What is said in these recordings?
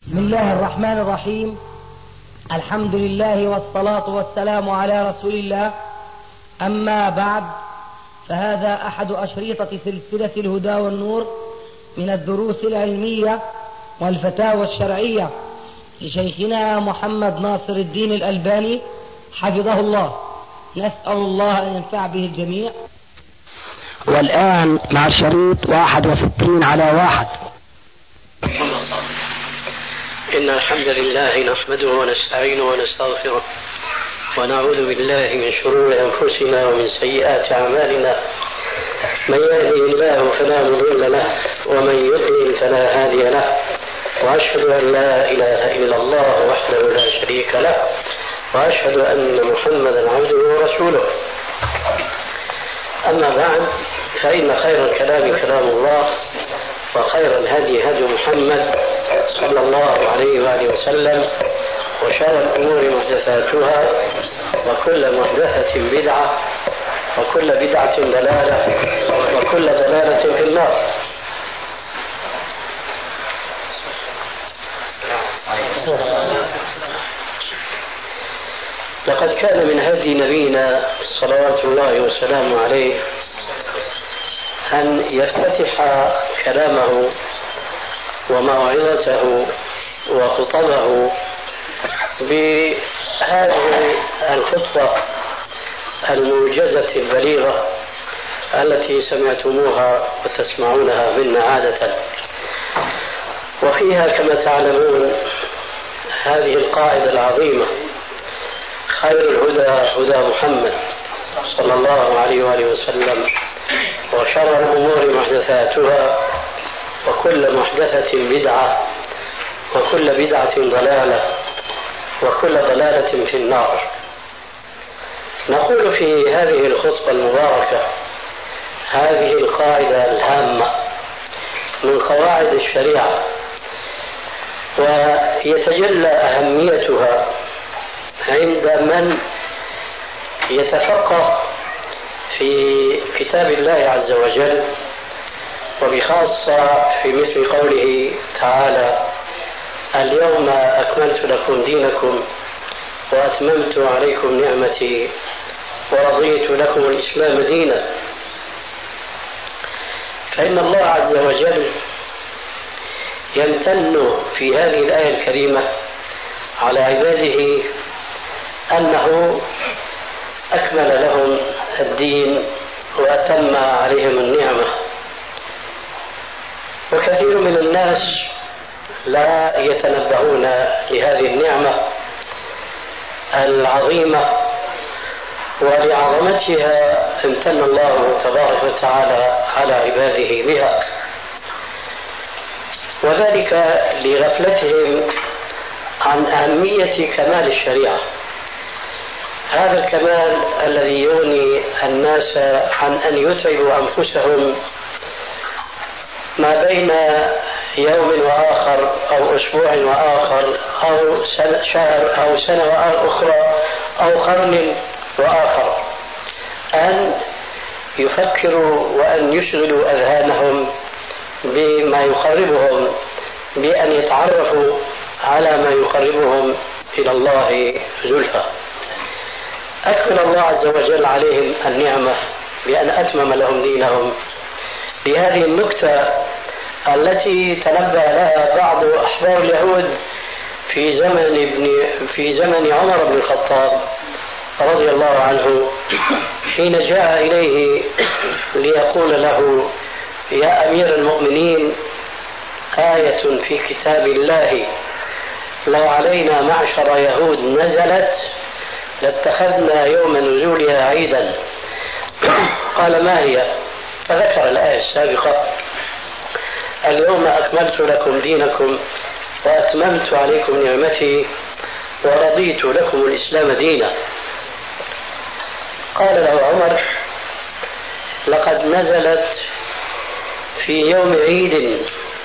بسم الله الرحمن الرحيم. الحمد لله والصلاة والسلام على رسول الله. أما بعد، فهذا أحد أشريطة سلسلة الهدى والنور من الدروس العلمية والفتاوى الشرعية لشيخنا محمد ناصر الدين الألباني حفظه الله. نسأل الله أن ينفع به الجميع. والآن مع الشريط 61 على 1. إن الحمد لله نحمده ونستعينه ونستغفره ونعوذ بالله من شرور أنفسنا ومن سيئات أعمالنا. من يهده الله فلا مضل له ومن يضلل فلا هادي له، وأشهد أن لا إله إلا الله وحده لا شريك له، وأشهد أن محمدا عبده ورسوله. أما بعد، فإن خير الكلام كلام الله، وخير الهدي هدي محمد صلى الله عليه وآله وسلم، وشر الأمور محدثاتها، وكل محدثة بدعة، وكل بدعة ضلالة، وكل ضلالة في النار. لقد كان من هدي نبينا صلوات الله وسلامه عليه أن يفتتح كلامه وموعظته وخطبه بهذه الخطبة الموجزة البليغة التي سمعتموها وتسمعونها منا عادة. وفيها كما تعلمون هذه القاعدة العظيمة: خير الهدى هدى محمد صلى الله عليه وآله وسلم، وشر الأمور محدثاتها، وكل محدثة بدعة، وكل بدعة ضلالة، وكل ضلالة في النار. نقول في هذه الخطبة المباركة هذه القاعدة الهامة من قواعد الشريعة، ويتجلى أهميتها عند من يتفقه في كتاب الله عز وجل، وبخاصة في مثل قوله تعالى: اليوم أكملت لكم دينكم وأتممت عليكم نعمتي ورضيت لكم الإسلام دينا. فإن الله عز وجل يمتن في هذه الآية الكريمة على عباده أنه أكمل لهم الدين وأتم عليهم النعمة. وكثير من الناس لا يتنبهون لهذه النعمة العظيمة، ولعظمتها امتن الله تبارك وتعالى على عباده بها، وذلك لغفلتهم عن أهمية كمال الشريعة. هذا الكمال الذي يغني الناس عن أن يتعبوا أنفسهم ما بين يوم وآخر أو أسبوع وآخر أو شهر أو سنة أخرى أو قرن وآخر، أن يفكروا وأن يشغلوا أذهانهم بما يقربهم، بأن يتعرفوا على ما يقربهم إلى الله زلفى. أكمل الله عز وجل عليهم النعمة بأن أتمم لهم دينهم بهذه النكتة التي تنبأ لها بعض أحبار اليهود في زمن عمر بن الخطاب رضي الله عنه، حين جاء إليه ليقول له: يا أمير المؤمنين، آية في كتاب الله لو علينا معشر يهود نزلت لاتخذنا يوم نزولها عيدا. قال: ما هي؟ فذكر الآية السابقة: اليوم أكملت لكم دينكم وأتممت عليكم نعمتي ورضيت لكم الإسلام دينا. قال له عمر: لقد نزلت في يوم عيد،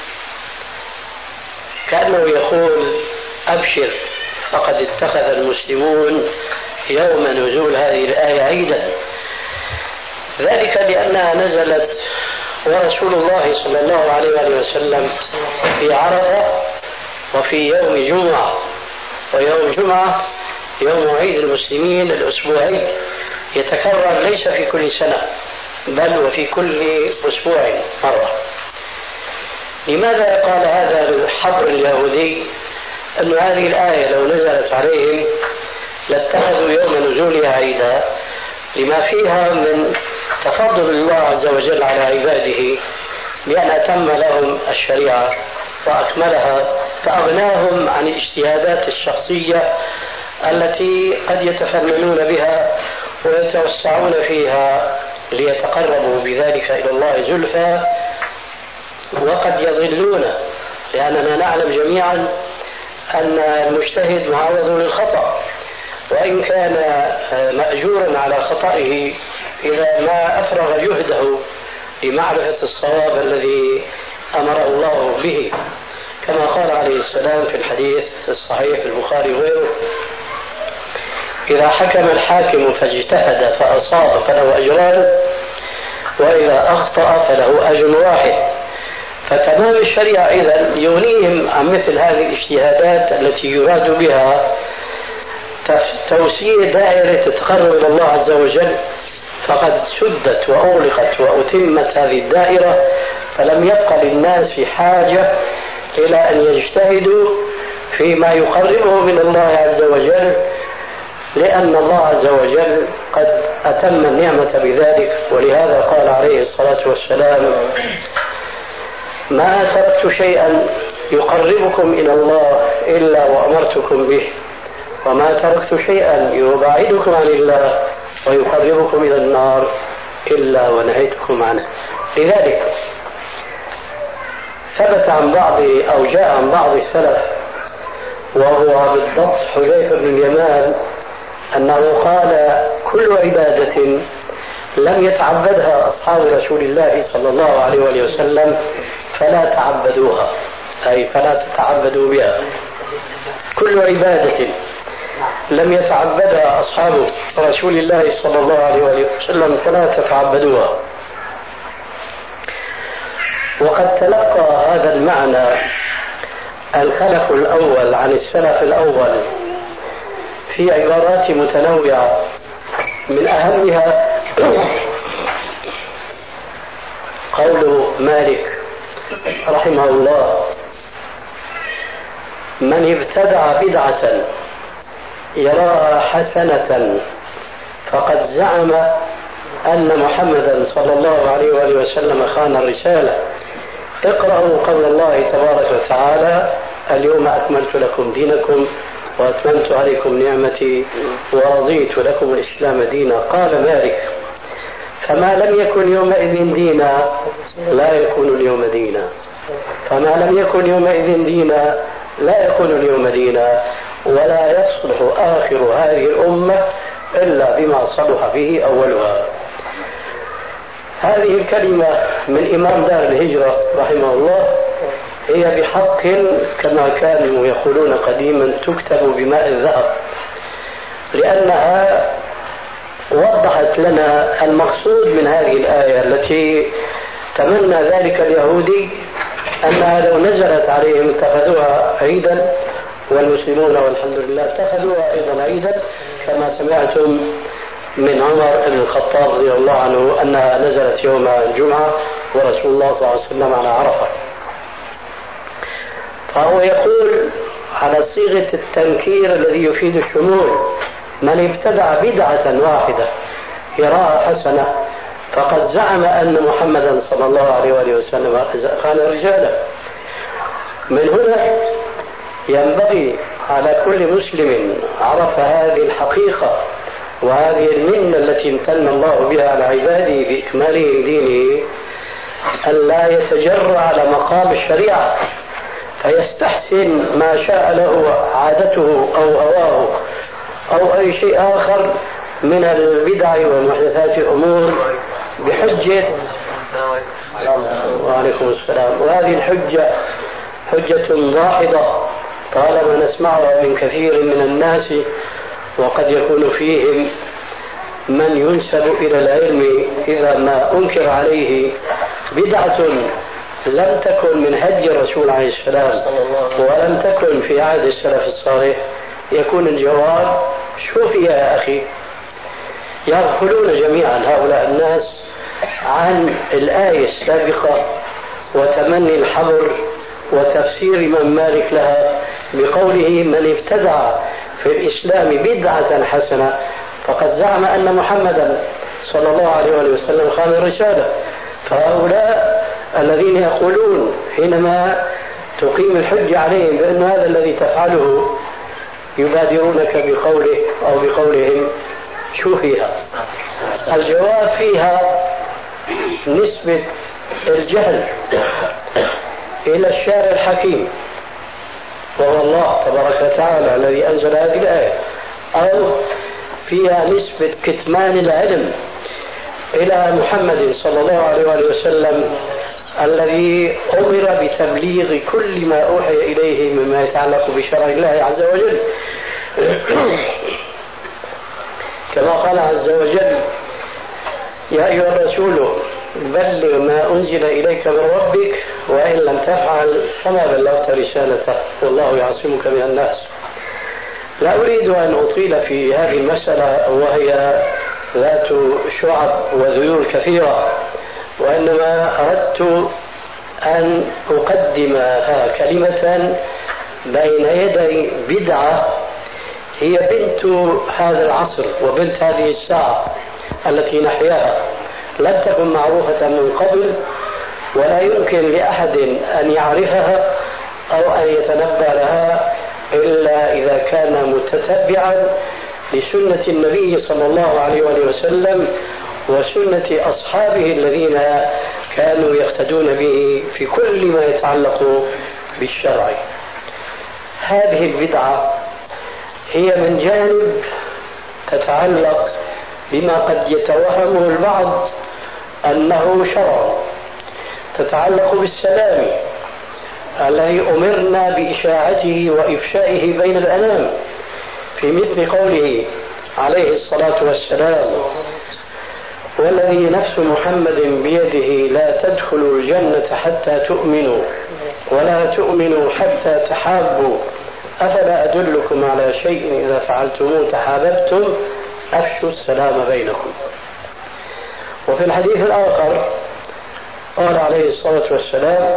كأنه يقول: أبشر، فقد اتخذ المسلمون يوم نزول هذه الآية عيدا. ذلك لأنها نزلت ورسول الله صلى الله عليه وسلم في عرفة، وفي يوم جمعة، ويوم جمعة يوم عيد المسلمين الأسبوعي يتكرر ليس في كل سنة بل وفي كل أسبوع مرة. لماذا قال هذا الحبر اليهودي أن هذه الآية لو نزلت عليهم لاتخذوا يوم نزولها عيدا؟ لما فيها من تفضل الله عز وجل على عباده بأن أتم لهم الشريعة وأكملها، فأغناهم عن الاجتهادات الشخصية التي قد يتفننون بها ويتوسعون فيها ليتقربوا بذلك إلى الله زلفى، وقد يضلون، لأننا نعلم جميعا أن المجتهد معرض للخطأ، وإن كان مأجورا على خطئه إذا ما أفرغ جهده لمعرفة الصواب الذي أمر الله به، كما قال عليه السلام في الحديث الصحيح في البخاري وغيره: إذا حكم الحاكم فاجتهد فأصاب فله أجران، وإذا أخطأ فله أجر واحد. فتمام الشريعة إذن يغنيهم عن مثل هذه الاجتهادات التي يراد بها توسيع دائرة التقرب إلى الله عز وجل، فقد سدت وأغلقت وأتمت هذه الدائرة، فلم يبق للناس في حاجة إلى أن يجتهدوا فيما يقربه من الله عز وجل، لأن الله عز وجل قد أتم النعمة بذلك. ولهذا قال عليه الصلاة والسلام: ما تركت شيئا يقربكم إلى الله إلا وأمرتكم به، وما تركت شيئا يبعدكم عن الله ويقربكم إلى النار إلا ونهيتكم عنه. لذلك ثبت عن بعض أو جاء عن بعض السلف، وهو بالضبط حذيفة بن اليمان، أنه قال: كل عبادة لم يتعبدها أصحاب رسول الله صلى الله عليه وسلم فلا تعبدوها، أي فلا تتعبدوا بها. كل عبادة لم يتعبدها أصحاب رسول الله صلى الله عليه وسلم فلا تتعبدوها. وقد تلقى هذا المعنى الخلف الأول عن السلف الأول في عبارات متنوعة، من أهمها قول مالك رحمه الله: من ابتدع بدعة يراها حسنة فقد زعم أن محمدا صلى الله عليه وآله وسلم خان الرسالة. اقرأوا قول الله تبارك وتعالى: اليوم أكملت لكم دينكم وأتممت عليكم نعمتي ورضيت لكم الإسلام دينا. قال مالك: فما لم يكن يومئذ دينا لا يكون اليوم دينا، فما لم يكن يومئذ دينا لا يكون اليوم دينا، ولا يصلح آخر هذه الأمة إلا بما صلح به أولها. هذه الكلمة من إمام دار الهجرة رحمه الله هي بحق كما كانوا يقولون قديما تكتب بماء الذهب، لأنها وضحت لنا المقصود من هذه الآية التي تمنى ذلك اليهودي أنها لو نزلت عليهم اتخذوها عيدا، والمسلمون والحمد لله اتخذوها أيضا عيدا، كما سمعتم من عمر بن الخطاب رضي الله عنه أنها نزلت يوم الجمعة ورسول الله صلى الله عليه وسلم على عرفة. فهو يقول على صيغة التنكير الذي يفيد الشمول: من ابتدع بدعة واحدة يراها حسنة فقد زعم أن محمدا صلى الله عليه وآله وسلم خان رجاله. من هنا ينبغي على كل مسلم عرف هذه الحقيقة وهذه المنة التي امتن الله بها على عباده بإكماله دينه أن لا يتجرأ على مقام الشريعة فيستحسن ما شاء له عادته أو هواه أو أي شيء آخر من البدع والمحدثات الأمور بحجة وعليكم السلام. وهذه الحجة حجة واحدة طالما نسمعها من كثير من الناس، وقد يكون فيهم من ينسب إلى العلم إذا ما أنكر عليه بدعة لم تكن من هدي الرسول عليه السلام ولم تكن في عهد السلف الصالح يكون الجواب شو فيها يا أخي؟ يغفلون جميعا هؤلاء الناس عن الآية السابقة وتمني الحبر وتفسير من مالك لها بقوله من ابتدع في الإسلام بدعة حسنة فقد زعم أن محمدا صلى الله عليه وسلم خان الرسالة. فهؤلاء الذين يقولون حينما تقيم الحج عليهم بأن هذا الذي تفعله يبادرونك بقوله أو بقولهم شو فيها؟ الجواب فيها نسبة الجهل إلى الشارع الحكيم وهو الله تبارك وتعالى الذي أنزل هذه الآية، أو فيها نسبة كتمان العلم إلى محمد صلى الله عليه وسلم الذي أمر بتبليغ كل ما أوحي إليه مما يتعلق بشرع الله عز وجل كما قال عز وجل يا أيها الرسول بلغ ما أنزل إليك من ربك وإن لم تفعل فما بلغت رسالته والله يعصمك من الناس. لا أريد أن أطيل في هذه المسألة وهي ذات شعب وذيول كثيرة، وإنما أردت أن أقدمها كلمة بين يدي بدعة هي بنت هذا العصر وبنت هذه الساعة التي نحياها، لم تكن معروفة من قبل ولا يمكن لأحد أن يعرفها أو أن يتنبأ لها إلا إذا كان متتبعا لسنة النبي صلى الله عليه وسلم وسنة أصحابه الذين كانوا يقتدون به في كل ما يتعلق بالشرع. هذه البدعة هي من جانب تتعلق بما قد يتوهمه البعض أنه شرع، تتعلق بالسلام الذي أمرنا بإشاعته وإفشائه بين الأنام في مثل قوله عليه الصلاة والسلام والذي نفس محمد بيده لا تدخلوا الجنة حتى تؤمنوا ولا تؤمنوا حتى تحابوا أفلا أدلكم على شيء إذا فعلتموه تحاببتم أفشوا السلام بينكم. وفي الحديث الآخر قال عليه الصلاة والسلام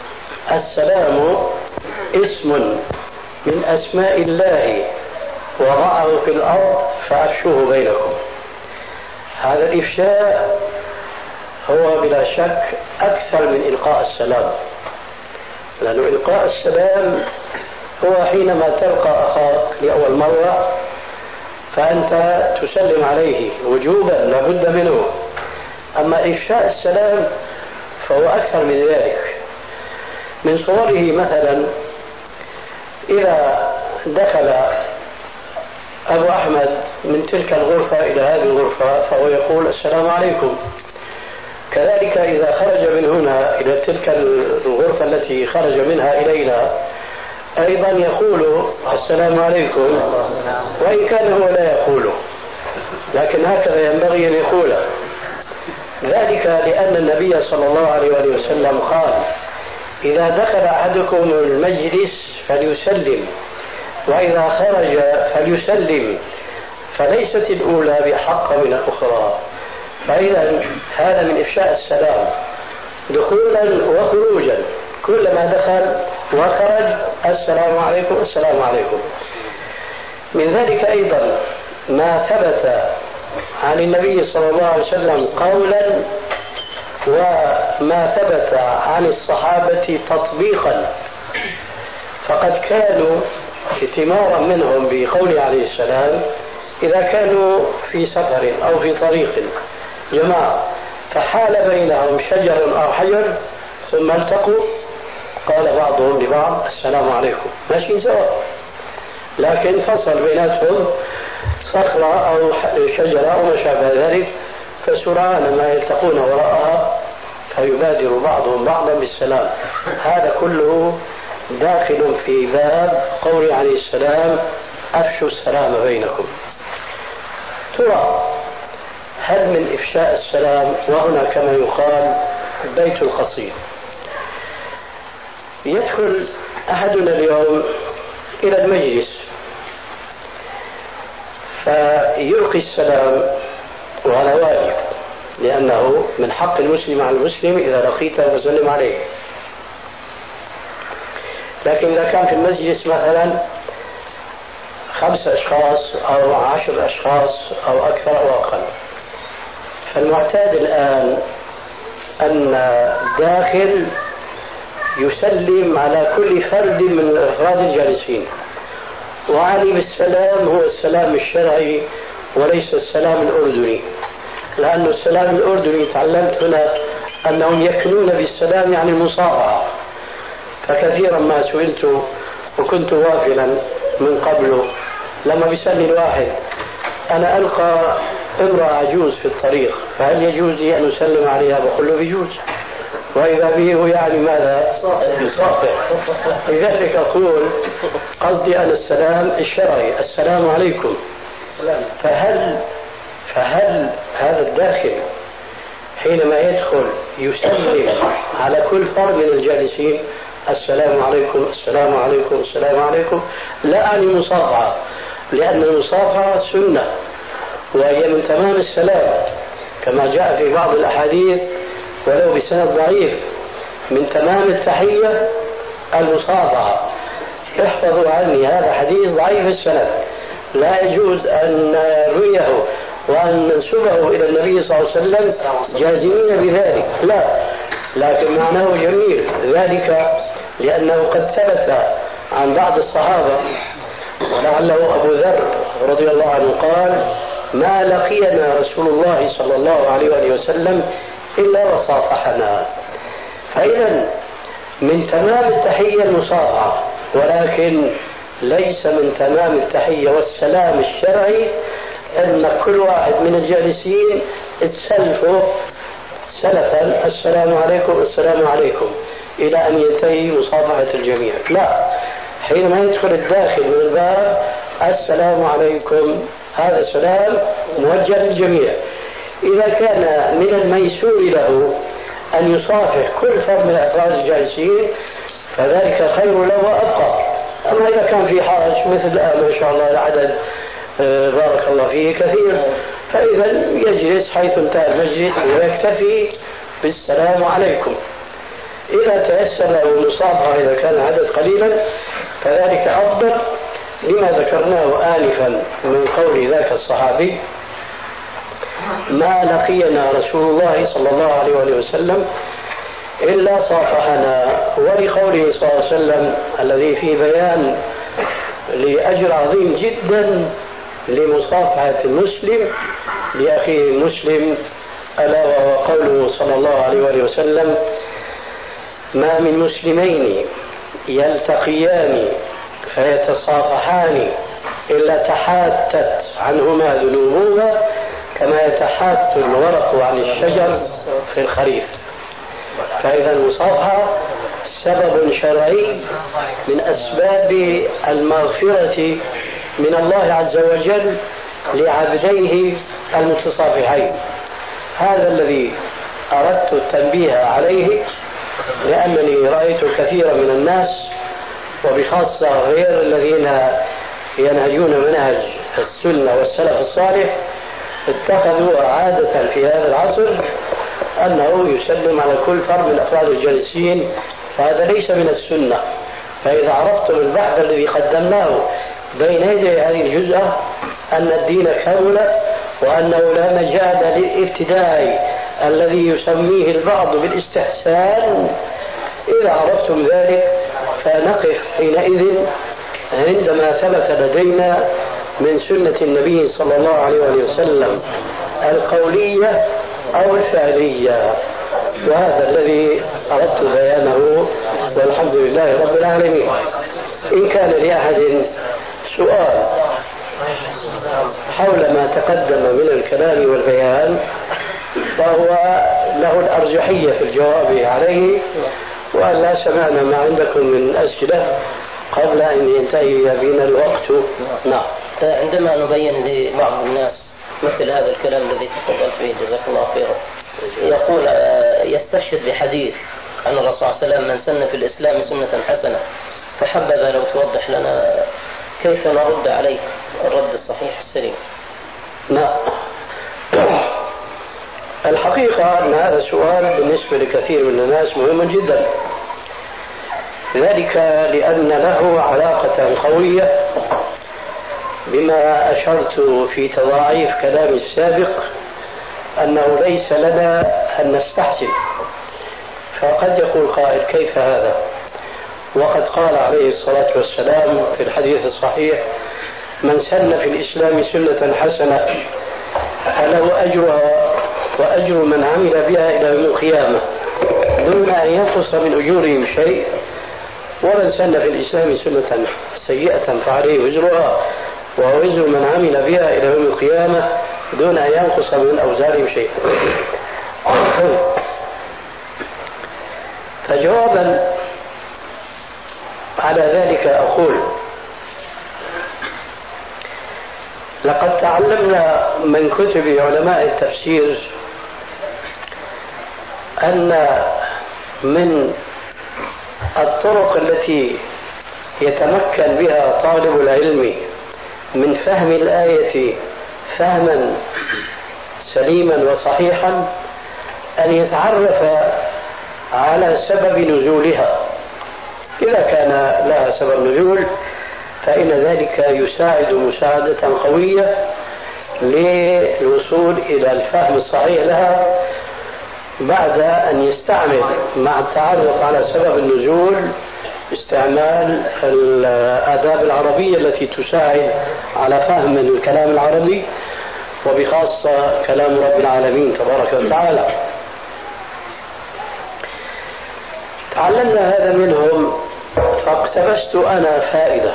السلام اسم من أسماء الله وضعه في الأرض فأفشوه بينكم. هذا الإفشاء هو بلا شك أكثر من إلقاء السلام، لأن إلقاء السلام هو حينما تلقى أخاك لأول مرة فأنت تسلم عليه وجوبا لابد منه، أما إفشاء السلام فهو أكثر من ذلك. من صوره مثلا إذا دخل أبو أحمد من تلك الغرفة إلى هذه الغرفة فهو يقول السلام عليكم، كذلك إذا خرج من هنا إلى تلك الغرفة التي خرج منها إلينا أيضا يقول السلام عليكم، وإن كان هو لا يقوله لكن هكذا ينبغي أن يقوله، ذلك لأن النبي صلى الله عليه وسلم قال إذا دخل أحدكم المجلس فليسلم وإذا خرج فليسلم، فليست الأولى بأحق من الأخرى. فإذا هذا من إفشاء السلام دخولا وخروجا، كلما دخل وخرج السلام عليكم السلام عليكم. من ذلك أيضا ما ثبت عن النبي صلى الله عليه وسلم قولا وما ثبت عن الصحابة تطبيقا، فقد كانوا ائتمارا منهم بقوله عليه السلام إذا كانوا في سفر أو في طريق جماعة فحال بينهم شجر أو حجر ثم التقوا قال بعضهم لبعض السلام عليكم، ماشي سواء، لكن فصل بيناتهم صخرة أو شجرة أو ما شابه ذلك، فسرعان ما يلتقون وراءها فيبادر بعضهم بعضا بالسلام. هذا كله داخل في باب قول عليه السلام أفشوا السلام بينكم. ترى هل من إفشاء السلام وهنا كما يقال بيت القصيد، يدخل أحدنا اليوم إلى المجلس فيلقي السلام، وهذا واجب، لأنه من حق المسلم على المسلم إذا لقيته فسلم عليه. لكن إذا كان في المجلس مثلا 5 أشخاص أو 10 أشخاص أو أكثر أو أقل، فالمعتاد الآن أن الداخل يسلم على كل فرد من أفراد الجالسين، وعني بالسلام هو السلام الشرعي وليس السلام الأردني، لأن السلام الأردني تعلمت هنا أنهم يكنون بالسلام يعني المصافحة، فكثيرا ما سئلت وكنت غافلا من قبل لما بيسألني الواحد أنا ألقى امرأة عجوز في الطريق فهل يجوز لي أن أسلم عليها؟ بقول له بيجوز، وإذا به يعني ماذا؟ يصافح. لذلك أقول قصدي أن السلام الشرعي السلام عليكم. فهل هذا الداخل حينما يدخل يسلم على كل فرد من الجالسين السلام عليكم السلام عليكم السلام عليكم؟ لا أعني مصافحة، لأن المصافحة سنة وهي من تمام السلام كما جاء في بعض الأحاديث ولو بسند ضعيف، من تمام التحية المصافحة. احفظوا عني هذا حديث ضعيف السند، لا يجوز أن نرويه وأن ننسبه إلى النبي صلى الله عليه وسلم جازمين بذلك، لا، لكن معناه جميل، ذلك لأنه قد ثبت عن بعض الصحابة ولعله أبو ذر رضي الله عنه قال ما لقينا رسول الله صلى الله عليه وآله وسلم إلا وصافحنا. فإذا من تمام التحية المصافحة، ولكن ليس من تمام التحية والسلام الشرعي أن كل واحد من الجالسين تسلفه سلفا السلام عليكم السلام عليكم إلى أن ينتهي مصافحة الجميع، لا، حينما يدخل الداخل من الباب السلام عليكم هذا السلام موجه للجميع. إذا كان من الميسور له أن يصافح كل فرد من أفراد الجالسين فذلك خير له وأبقى. أما إذا كان في حرج مثل الآن ما شاء الله العدد بارك الله فيه كثير، فإذا يجلس حيث انتهى المجلس ويكتفي بالسلام عليكم. إذا تيسر له المصافحة إذا كان العدد قليلا فذلك أفضل، لما ذكرناه آنفا من قول ذاك الصحابي ما لقينا رسول الله صلى الله عليه وسلم إلا صافحنا، ولقوله صلى الله عليه وسلم الذي فيه بيان لأجر عظيم جدا لمصافحة المسلم لأخيه المسلم، ألا وهو قوله صلى الله عليه وسلم ما من مسلمين يلتقيان فيتصافحان إلا تحاتت عنهما ذنوبهما كما يتحات الورق عن الشجر في الخريف. فإذا المصافحة سبب شرعي من أسباب المغفرة من الله عز وجل لعبديه المتصافحين. هذا الذي أردت التنبيه عليه، لأنني رأيت كثيرا من الناس وبخاصة غير الذين ينهجون منهج السنة والسلف الصالح اتخذوا عادة في هذا العصر أنه يسلم على كل فرد من أفراد الجالسين، فهذا ليس من السنة. فإذا عرفتم البحث الذي قدمناه بين يدي هذه الجزءة أن الدين كامل وأنه لا مجال للابتداع الذي يسميه البعض بالاستحسان، إذا عرفتم ذلك فنقف حينئذ عندما ثبت لدينا من سنة النبي صلى الله عليه وسلم القولية أو الفعلية، وهذا الذي أردت بيانه، والحمد لله رب العالمين. إن كان لأحد سؤال حول ما تقدم من الكلام والبيان فهو له الأرجحية في الجواب عليه، وأن لا سمعنا ما عندكم من أسئلة قبل أن ينتهي بنا الوقت. نعم. عندما نبين لبعض الناس مثل هذا الكلام الذي تفضلت به جزاك الله خيرا، يقول يستشهد بحديث عن الرسول صلى الله عليه وسلم: من سن في الإسلام سنة حسنة. فحبذا لو توضح لنا كيف نرد عليه الرد الصحيح السليم. نعم. الحقيقة أن هذا السؤال بالنسبة لكثير من الناس مهم جدا، ذلك لأن له علاقة قوية بما أشرت في تضاعيف كلامي السابق، أنه ليس لنا أن نستحسن. فقد يقول قائل: كيف هذا؟ وقد قال عليه الصلاة والسلام في الحديث الصحيح: من سن في الإسلام سنة حسنة فله أجرها وأجر من عمل بها إلى يوم القيامة دون أن ينقص من أجورهم شيء، ومن سن في الإسلام سنة سيئة فعليه وزرها ووزر من عمل بها إلى يوم القيامة دون أن ينقص من أوزارهم شيء. فجوابا على ذلك أقول: لقد تعلمنا من كتب علماء التفسير أن من الطرق التي يتمكن بها طالب العلم من فهم الآية فهما سليما وصحيحا أن يتعرف على سبب نزولها. إذا كان لها سبب نزول فإن ذلك يساعد مساعدة قوية للوصول إلى الفهم الصحيح لها، بعد أن يستعمل مع التعرف على سبب النزول استعمال الآداب العربية التي تساعد على فهم الكلام العربي، وبخاصة كلام رب العالمين تبارك وتعالى. تعلمنا هذا منهم، فاقتبست أنا فائدة،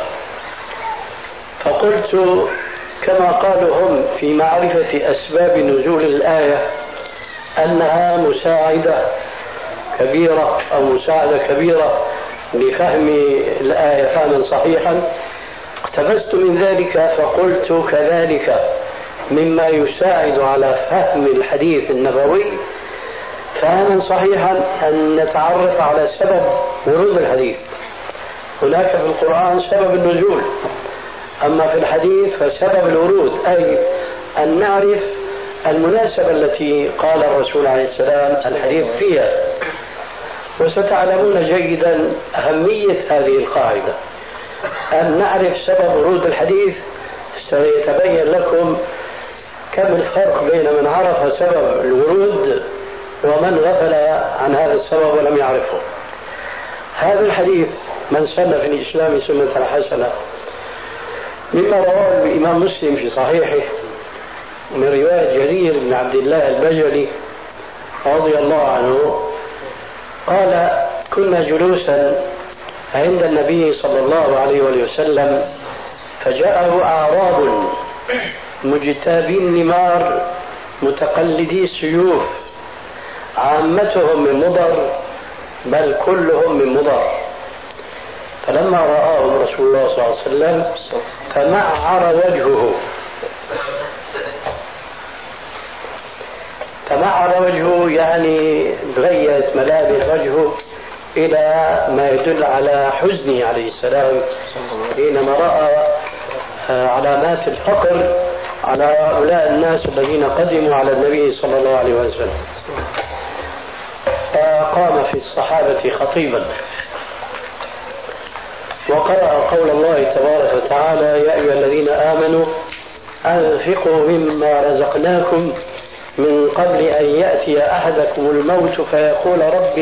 فقلت كما قالوا هم في معرفة أسباب نزول الآية أنها مساعدة كبيرة أو مساعدة كبيرة لفهم الآية فهما صحيحا، اقتبست من ذلك فقلت كذلك مما يساعد على فهم الحديث النبوي فهما صحيحا أن نتعرف على سبب ورود الحديث. هناك في القرآن سبب النزول، أما في الحديث فسبب الورود، أي أن نعرف المناسبة التي قال الرسول عليه السلام الحديث فيها. وستعلمون جيدا أهمية هذه القاعدة، أن نعرف سبب ورود الحديث سيتبين لكم كم الفرق بين من عرف سبب الورود ومن غفل عن هذا السبب ولم يعرفه. هذا الحديث من سن في الإسلام سنة حسنة مما رواه الإمام مسلم في صحيحه من رواية جرير بن عبد الله البجلي رضي الله عنه قال: كنا جلوسا عند النبي صلى الله عليه وسلم فجاءه أعراب مجتابي النمار متقلدي السيوف، عامتهم من مضر بل كلهم من مضر. فلما رآهم رسول الله صلى الله عليه وسلم تمعر وجهه، تمعر وجهه يعني تغيرت ملامح وجهه إلى ما يدل على حزنه عليه السلام حينما رأى علامات الفقر على هؤلاء الناس الذين قدموا على النبي صلى الله عليه وسلم. فقام في الصحابة خطيبا وقرأ قول الله تبارك وتعالى: يا أيها الذين آمنوا أنفقوا مما رزقناكم من قبل أن يأتي أحدكم الموت فيقول رب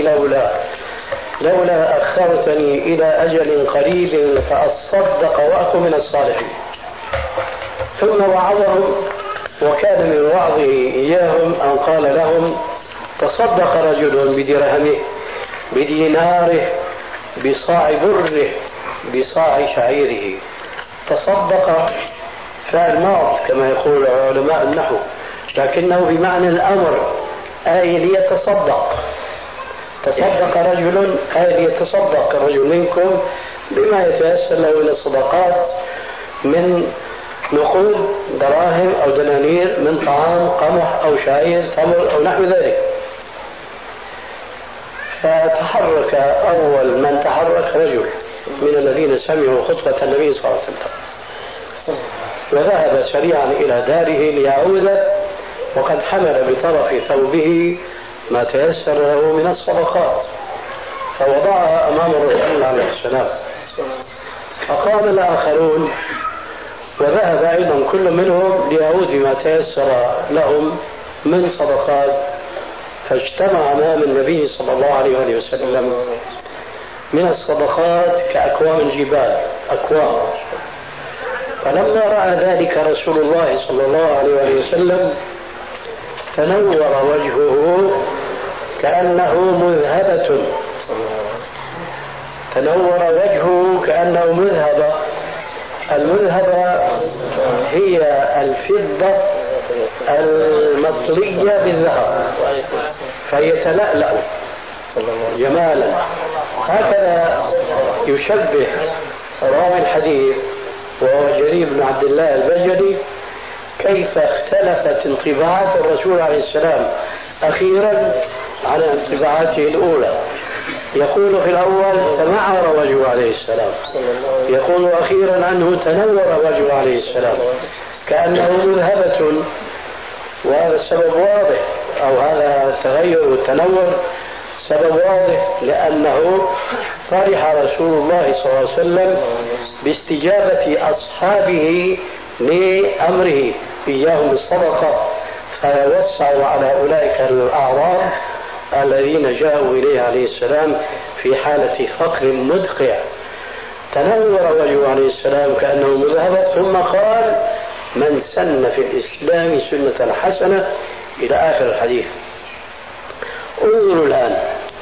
لولا أخرتني إلى أجل قريب فأصدق وأكن من الصالحين. ثم وعظهم، وكان من وعظه إياهم أن قال لهم: تصدق رجل بدرهمه بديناره بصاع بره بصاع شعيره. تصدق فعل ماض كما يقول علماء النحو، لكنه بمعنى الأمر، أي ليتصدق. تصدق رجل أي ليتصدق رجل منكم بما يتيسر له من الصدقات من نقود دراهم أو دنانير، من طعام قمح أو شعير تمر أو نحو ذلك. فتحرك أول من تحرك رجل من الذين سمعوا خطبة النبي صلى الله عليه وسلم، وذهب سريعا إلى داره ليعود، وقد حمل بطرف ثوبه ما تيسر له من الصدقات، فوضعها أمام الرسول عليه السلام. فقام الآخرون وذهب أيضا كل منهم ليعود بما تيسر لهم من صدقات، فاجتمع أمام النبي صلى الله عليه وسلم من الصدقات كأكوام الجبال، أكوام. فلما رأى ذلك رسول الله صلى الله عليه وسلم تنور وجهه كأنه مذهبة، تنور وجهه كأنه مذهبة. المذهبة هي الفضة المطلية بالذهب فيتلألأ جمالا. هكذا يشبه راوي الحديث وهو جرير بن عبد الله البجلي كيف اختلفت انطباعات الرسول عليه السلام أخيرا على انطباعاته الأولى. يقول في الأول تمعر وجهه عليه السلام، يقول أخيرا عنه تنور وجهه عليه السلام كأنه مذهبة. وهذا السبب واضح، أو هذا التغير والتنور سبب واضح، لأنه فرح رسول الله صلى الله عليه وسلم باستجابة أصحابه لأمره إياهم بالصدقة، فيوسع على أولئك الأعراب الذين جاءوا إليه عليه السلام في حالة فقر مدقع. تنور وجهه عليه السلام كأنه مذهبة، ثم قال من سن في الإسلام سنة حسنة إلى آخر الحديث. انظروا الآن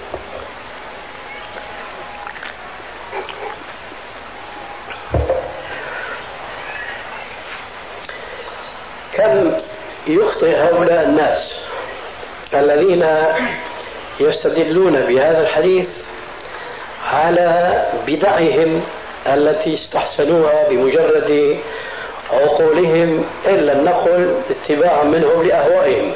كم يخطئ هؤلاء الناس الذين يستدلون بهذا الحديث على بدعهم التي استحسنوها بمجرد عقولهم، إلا النقل اتباعا منهم لأهوائهم.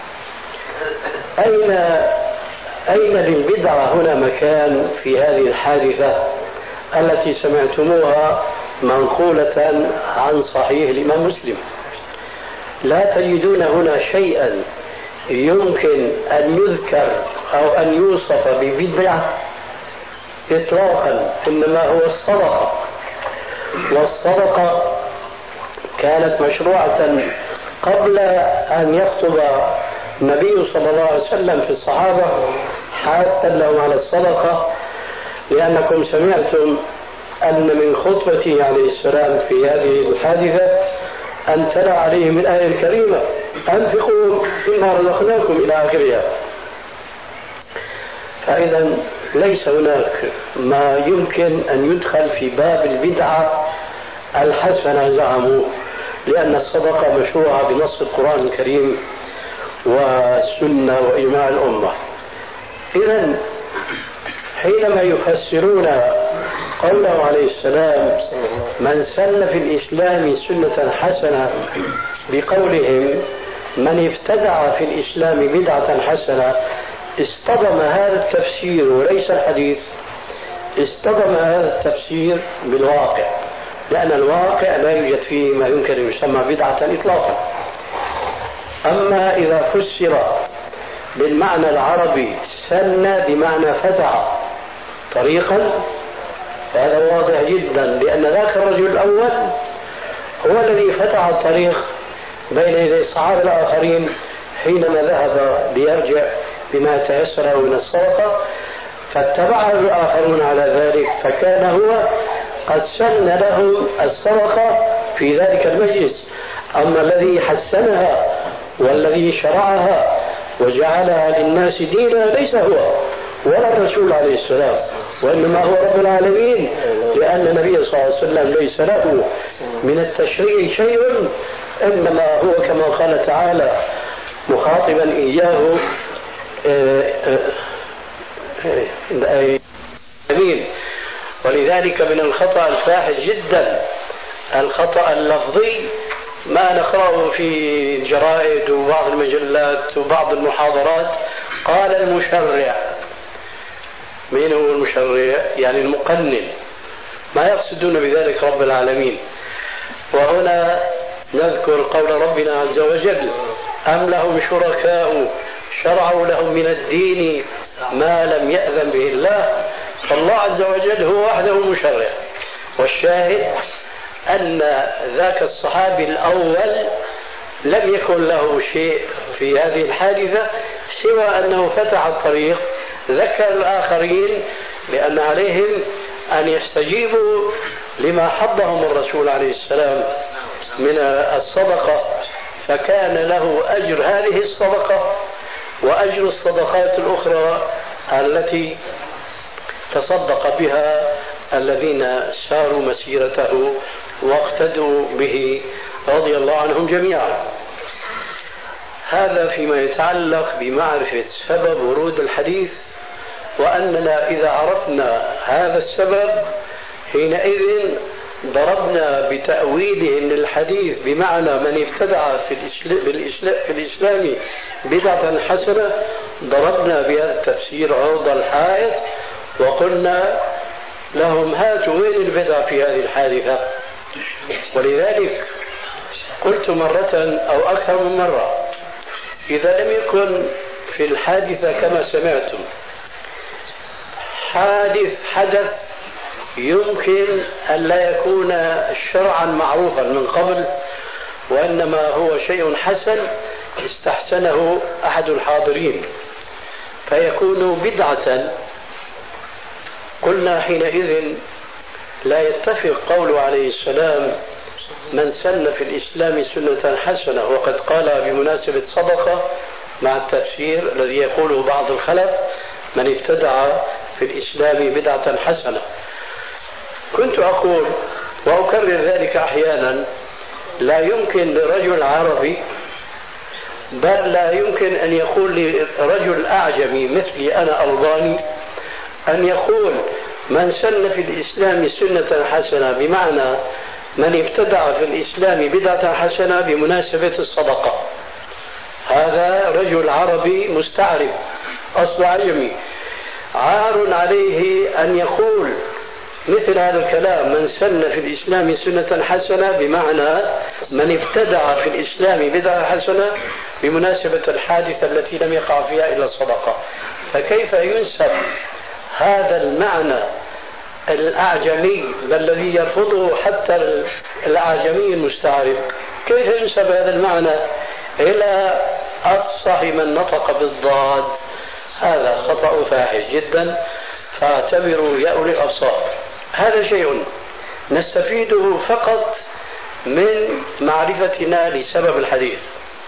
أين للبدعة هنا مكان في هذه الحادثة التي سمعتموها منقولة عن صحيح الإمام مسلم؟ لا تجدون هنا شيئا يمكن أن يذكر أو أن يوصف ببدعة إطلاقا، إنما هو الصدقة. والصدقة كانت مشروعة قبل أن يخطب النبي صلى الله عليه وسلم في الصحابة حتى لهم على الصدقة، لأنكم سمعتم أن من خطبته عليه السلام في هذه الحادثة أن تلا عليهم الآية الكريمة أنفقوا مما رزقناكم إلى آخرها. فإذا ليس هناك ما يمكن أن يدخل في باب البدعة الحسنة زعموا، لأن الصدقة مشروعة بنص القرآن الكريم والسنة وإجماع الأمة. إذا حينما يفسرون قوله عليه السلام من سن في الإسلام سنة حسنة بقولهم من ابتدع في الإسلام بدعة حسنة، اصطدم هذا التفسير وليس الحديث، اصطدم هذا التفسير بالواقع، لأن الواقع لا يوجد فيه ما يمكن أن يسمى بدعة إطلاقا. أما إذا فسر بالمعنى العربي سن بمعنى فتح طريقا، فهذا واضح جدا، لأن ذاك الرجل الأول هو الذي فتح الطريق بين يدي الصحابة الآخرين حينما ذهب ليرجع بما تيسر من الصدقة، فاتبعه الآخرون على ذلك، فكان هو قد سن لهم الصدقة في ذلك المجلس. أما الذي حسنها والذي شرعها وجعلها للناس دينا ليس هو ولا الرسول عليه السلام، وإنما هو رب العالمين، لأن النبي صلى الله عليه وسلم ليس له من التشريع شيء، إنما هو كما قال تعالى مخاطبا إياه ولذلك من الخطأ الفاحش جدا الخطأ اللفظي ما نقرأه في الجرائد وبعض المجلات وبعض المحاضرات قال المشرع، من هو المشرع؟ يعني المقنن، ما يقصدون بذلك رب العالمين. وهنا نذكر قول ربنا عز وجل: أم لهم شركاء شرعوا لهم من الدين ما لم يأذن به الله. فالله عز وجل هو وحده المشرع. والشاهد أن ذاك الصحابي الأول لم يكن له شيء في هذه الحادثة سوى أنه فتح الطريق، ذكر الآخرين بأن عليهم أن يستجيبوا لما حضهم الرسول عليه السلام من الصدقة، فكان له أجر هذه الصدقة وأجر الصدقات الأخرى التي تصدق بها الذين ساروا مسيرته واقتدوا به رضي الله عنهم جميعا. هذا فيما يتعلق بمعرفة سبب ورود الحديث، وأننا إذا عرفنا هذا السبب حينئذ ضربنا بتأويلهم للحديث بمعنى من ابتدع في الإسلام بدعة حسنة، ضربنا بهذا التفسير عرض الحائط وقلنا لهم: هاتوا وين البدع في هذه الحادثة؟ ولذلك قلت مرة أو أكثر من مرة: إذا لم يكن في الحادثة كما سمعتم حدث يمكن أن لا يكون شرعا معروفا من قبل، وإنما هو شيء حسن استحسنه أحد الحاضرين فيكون بدعة، قلنا حينئذ لا يتفق قوله عليه السلام: من سن في الإسلام سنة حسنة، وقد قال بمناسبة صدقة مع التفسير الذي يقوله بعض الخلف: من ابتدع في الإسلام بدعة حسنة. كنت أقول وأكرر ذلك أحيانا: لا يمكن لرجل عربي، بل لا يمكن أن يقول لرجل أعجمي مثلي أنا ألباني أن يقول من سن في الإسلام سنة حسنة بمعنى من ابتدع في الإسلام بدعة حسنة بمناسبة الصدقة. هذا رجل عربي مستعرب أصل عجمي، عار عليه أن يقول مثل هذا الكلام: من سن في الإسلام سنة حسنة بمعنى من ابتدع في الإسلام بدعة حسنة بمناسبة الحادثة التي لم يقع فيها إلا الصدقة. فكيف ينسب هذا المعنى الأعجمي الذي يرفضه حتى الأعجمي المستعرب، كيف ينسب هذا المعنى إلى أفصح من نطق بالضاد؟ هذا خطأ فاحش جدا، فاعتبروا يا أولي الأبصار. هذا شيء نستفيده فقط من معرفتنا لسبب الحديث.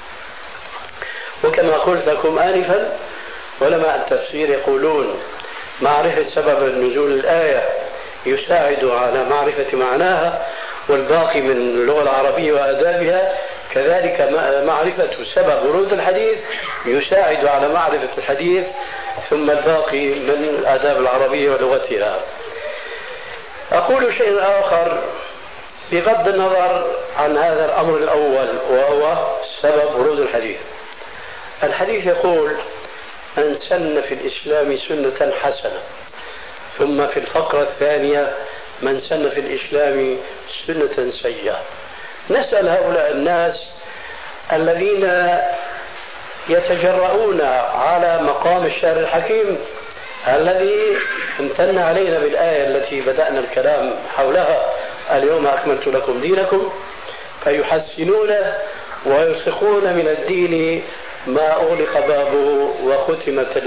وكما قلت لكم آنفا علماء التفسير يقولون: معرفة سبب نزول الآية يساعد على معرفة معناها، والباقي من اللغة العربية وآدابها، كذلك معرفة سبب ورود الحديث يساعد على معرفة الحديث، ثم الباقي من الآداب العربية ولغتها. أقول شيء آخر بغض النظر عن هذا الأمر الأول، وهو سبب ورود الحديث. الحديث يقول: من سن في الإسلام سنة حسنة، ثم في الفقرة الثانية: من سن في الإسلام سنة سيئة. نسأل هؤلاء الناس الذين يتجرؤون على مقام الشارع الحكيم الذي امتن علينا بالآية التي بدأنا الكلام حولها: اليوم أكملت لكم دينكم، فيحسنون ويرسخون من الدين ما أغلق بابه وختمت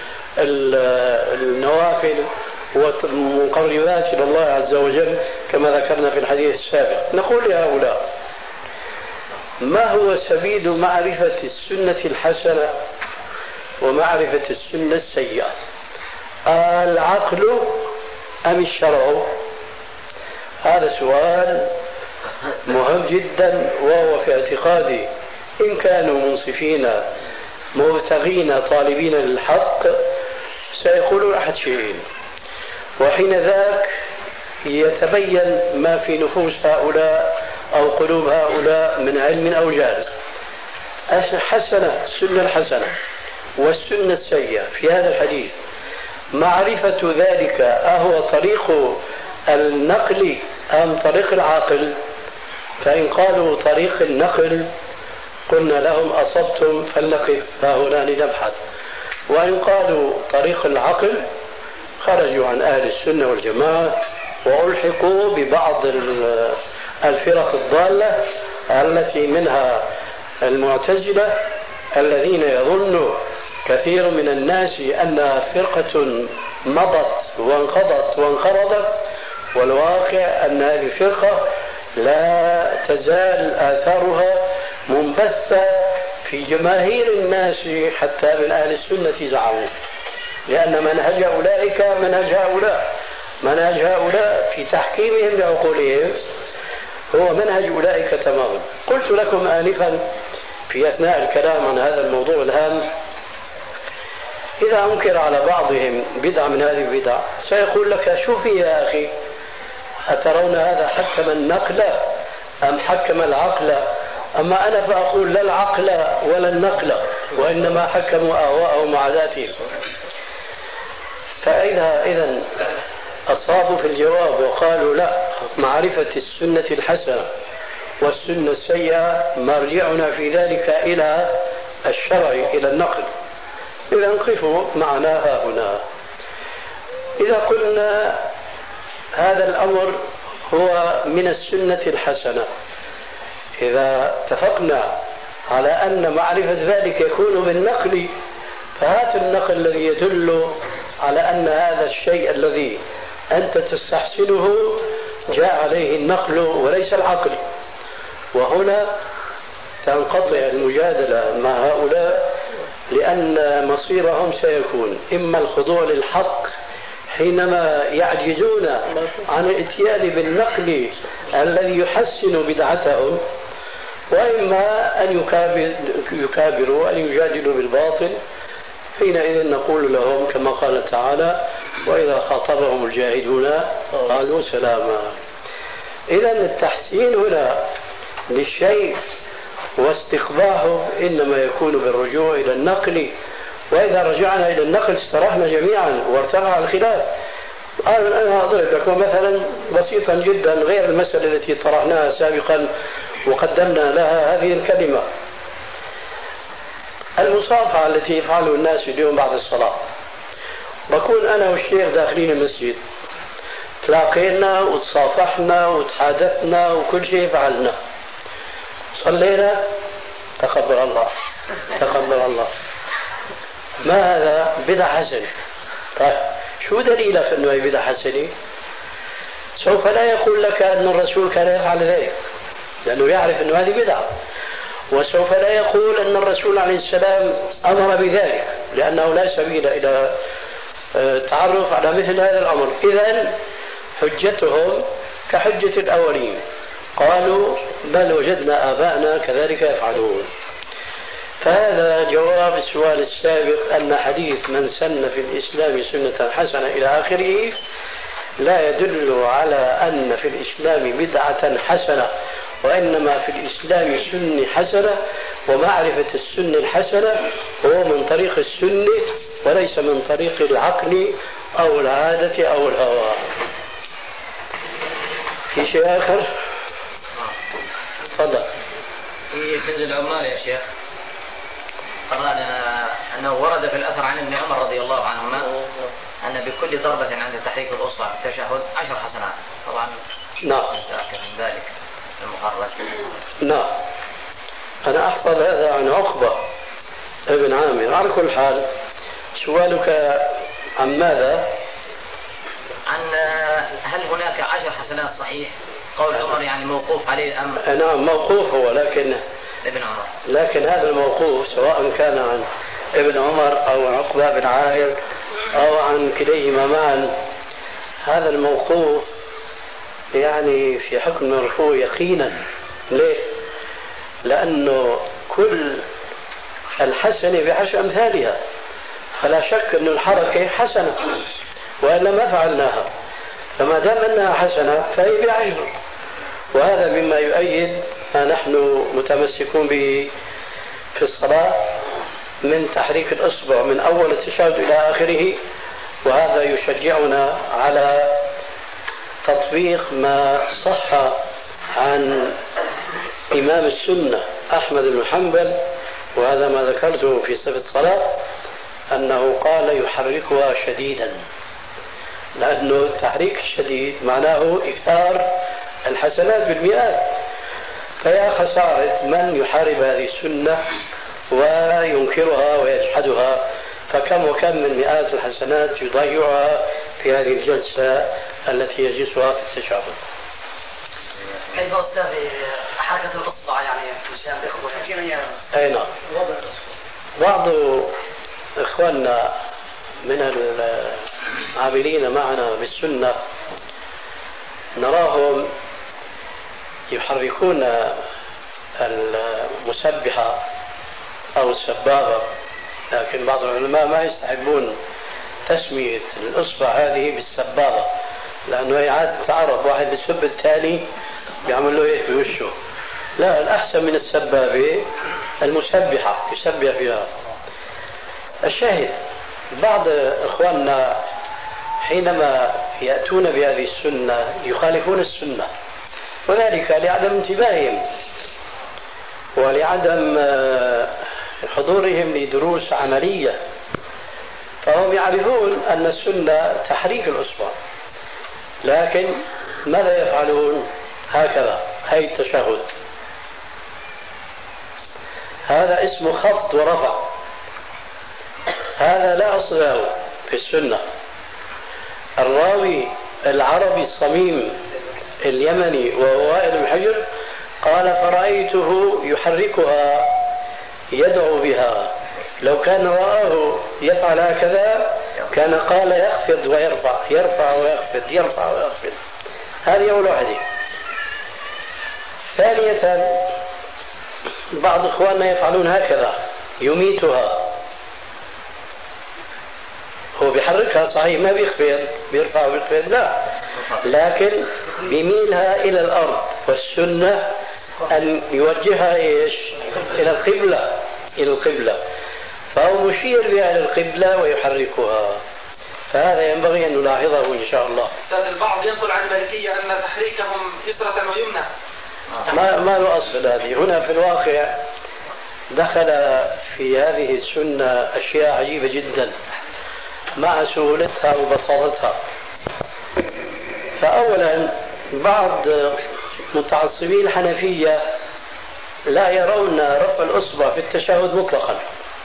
النوافل والمقربات إلى الله عز وجل كما ذكرنا في الحديث السابق. نقول لهؤلاء: ما هو سبيل معرفة السنة الحسنة ومعرفة السنة السيئة؟ العقل أم الشرع؟ هذا سؤال مهم جدا، وهو في اعتقادي إن كانوا منصفين مبتغين طالبين للحق سيقولون أحد شيئين، وحين ذاك يتبين ما في نفوس هؤلاء أو قلوب هؤلاء من علم أو جهل. الحسنة، السنة الحسنة والسنة السيئة في هذا الحديث معرفة ذلك أهو طريق النقل أم طريق العقل؟ فإن قالوا طريق النقل قلنا لهم أصبتم فلنقف فهنا لنبحث، وإن قالوا طريق العقل خرجوا عن أهل السنة والجماعة وألحقوا ببعض الفرق الضالة التي منها المعتزلة الذين يظن كثير من الناس أنها فرقة مضت وانقضت وانقرضت، والواقع أن هذه الفرقة لا تزال آثارها منبثة في جماهير الناس حتى من أهل السنة زعموا، لأن منهج أولئك منهج هؤلاء في تحكيمهم لعقولهم هو منهج أولئك تماما. قلت لكم آنفا في أثناء الكلام عن هذا الموضوع الهام، إذا أنكر على بعضهم بدعة من هذه البدع سيقول لك شوفي يا أخي، أترون هذا حكم النقل أم حكم العقل؟ أما أنا فأقول لا العقل ولا النقل، وإنما حكموا أهواءهم وعاداتهم. فإذا أصابوا في الجواب وقالوا لا، معرفة السنة الحسنة والسنة السيئة مرجعنا في ذلك إلى الشرع، إلى النقل. إذا انقفوا معناها هنا. إذا قلنا هذا الأمر هو من السنة الحسنة، إذا اتفقنا على أن معرفة ذلك يكون بالنقل، فهات النقل الذي يدل على أن هذا الشيء الذي أنت تستحسنه جاء عليه النقل وليس العقل. وهنا تنقطع المجادلة مع هؤلاء، لأن مصيرهم سيكون إما الخضوع للحق حينما يعجزون عن الاتيان بالنقل الذي يحسن بدعتهم، وإما أن يكابروا أن يجادلوا بالباطل. حينئذ نقول لهم كما قال تعالى: وإذا خاطبهم الجاهلون قالوا سلاما. إذا التحسين هنا للشيء واستقباحه إنما يكون بالرجوع إلى النقل، وإذا رجعنا إلى النقل استرحنا جميعا وارتفع الخلاف. أنا أضرب لكم مثلا بسيطا جدا غير المسألة التي طرحناها سابقا وقدمنا لها هذه الكلمة. المصافحة التي يفعله الناس اليوم بعد الصلاة، بكون أنا والشيخ داخلين المسجد، تلاقينا وتصافحنا وتحادثنا وكل شيء فعلنا، صلينا، تقبل الله تقبل الله. ما هذا؟ بدعة حسنة. طيب شو دليلك أنه هي بدعة حسنة؟ سوف لا يقول لك أن الرسول كان يفعل ذلك لأنه يعرف أنه هذه بدعة، وسوف لا يقول أن الرسول عليه السلام أمر بذلك لأنه لا سبيل إلى تعرف على مثل هذا الأمر. إذن حجتهم كحجة الأولين، قالوا بل وجدنا آباءنا كذلك يفعلون. فهذا جواب السؤال السابق، أن حديث من سن في الإسلام سنة حسنة إلى آخره لا يدل على أن في الإسلام بدعة حسنة، وإنما في الإسلام سنة حسنة، ومعرفة السنة الحسنة هو من طريق السنة وليس من طريق العقل أو العادة أو الهوى. في شيء آخر؟ تفضل. في كنز العمال يا شيخ قرأنا أنه ورد في الأثر عن ابن عمر رضي الله عنهما أن بكل ضربة عند تحريك الأصبع في التشهد 10 حسنات. طبعا نعم متأكد من ذلك المخرج. نعم أنا أحفظ هذا عن عقبة ابن عامر. على كل حال سؤالك عن ماذا؟ عن هل هناك 10 حسنات صحيح؟ قول عمر يعني موقوف عليه أم؟ نعم موقوف هو، لكن هذا الموقوف سواء كان عن ابن عمر أو عن عقبة بن عامر أو عن كليهما معا، هذا الموقوف يعني في حكم مرفوع يقينا. ليه؟ لأنه كل الحسنة بعشر أمثالها، فلا شك أن الحركة حسنة وإلا ما فعلناها، فما دام أنها حسنة فهي بعشر. وهذا مما يؤيد ما نحن متمسكون به في الصلاة من تحريك الأصبع من أول التشهد إلى آخره وهذا يشجعنا على تطبيق ما صح عن إمام السنة أحمد بن حنبل، وهذا ما ذكرته في صفة الصلاة، أنه قال يحركها شديدا، لأنه التحريك الشديد معناه إكثار الحسنات بالمئات. فيا خسارة من يحارب هذه السنة وينكرها ويجحدها، فكم وكم من مئات الحسنات يضيعها في هذه الجلسة التي يجلسها في التشهد. كيف أستاذ حركة الإصبع يعني مشان الإخوة؟ أي نعم. بعض إخواننا من العاملين معنا بالسنة نراهم يحركون المسبحة أو السبابة، لكن بعض العلماء ما يستحبون تسمية الإصبع هذه بالسبابة، لأنه إعادة تعرف واحد بالسب التالي بيعمل له إيه بوشه. لا، الأحسن من السبابة المسبحة يسبح فيها. الشاهد بعض إخواننا حينما يأتون بهذه السنة يخالفون السنة، وذلك لعدم انتباههم ولعدم حضورهم لدروس عملية. فهم يعرفون أن السنة تحريك الأصبع، لكن ماذا يفعلون؟ هكذا، هاي التشهد، هذا اسمه خفض ورفع، هذا لا أصل له في السنة. الراوي العربي الصميم اليمني وهو وائل بن حجر قال فرأيته يحركها يدعو بها، لو كان رآه يفعل هكذا كان قال يخفض ويرفع، يرفع ويخفض، يرفع ويخفض. هذه أول واحدة. ثانية بعض إخواننا يفعلون هكذا، يميتها، هو بيحركها صحيح ما بيخفض، بيرفع وبيخفض لا، لكن بيميلها إلى الأرض، والسنة أن يوجهها إيش؟ إلى القبلة، إلى القبلة، فهو مشير بها إلى القبلة ويحركها. فهذا ينبغي أن نلاحظه إن شاء الله. البعض ينقل عن المالكية أن تحريكهم يسرة ويمنى. ما له أصل هذه. هنا في الواقع دخل في هذه السنة أشياء عجيبة جدا مع سهولتها وبساطتها. فأولا بعض متعصبي الحنفية لا يرون رفع الإصبع في التشهد مطلقا،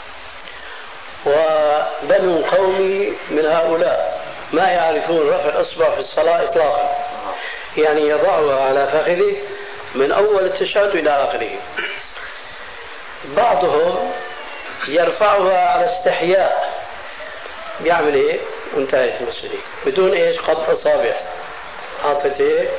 وبنو قومي من هؤلاء ما يعرفون رفع الإصبع في الصلاة إطلاقا، يعني يضعها على فخذه من أول التشهد إلى آخره. بعضهم يرفعها على استحياء، بيعمل ايه وانتهت المسألة بدون ايش قبض اصابع، حاطط ايه.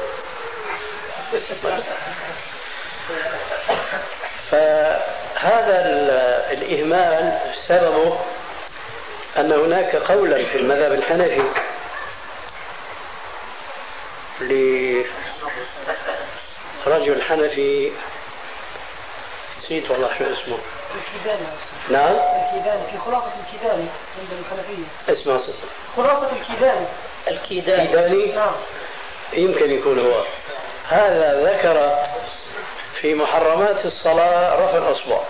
فهذا الإهمال سببه أن هناك قولا في المذهب الحنفي لرجل حنفي نسيت والله شو اسمه. الكيداني. نعم. الكيداني في خلاصة الكيداني عند الحنفية. اسمه خلاصة الكيداني. الكيداني. نعم. يمكن يكون هو. هذا ذكر في محرمات الصلاة رفع الأصبع.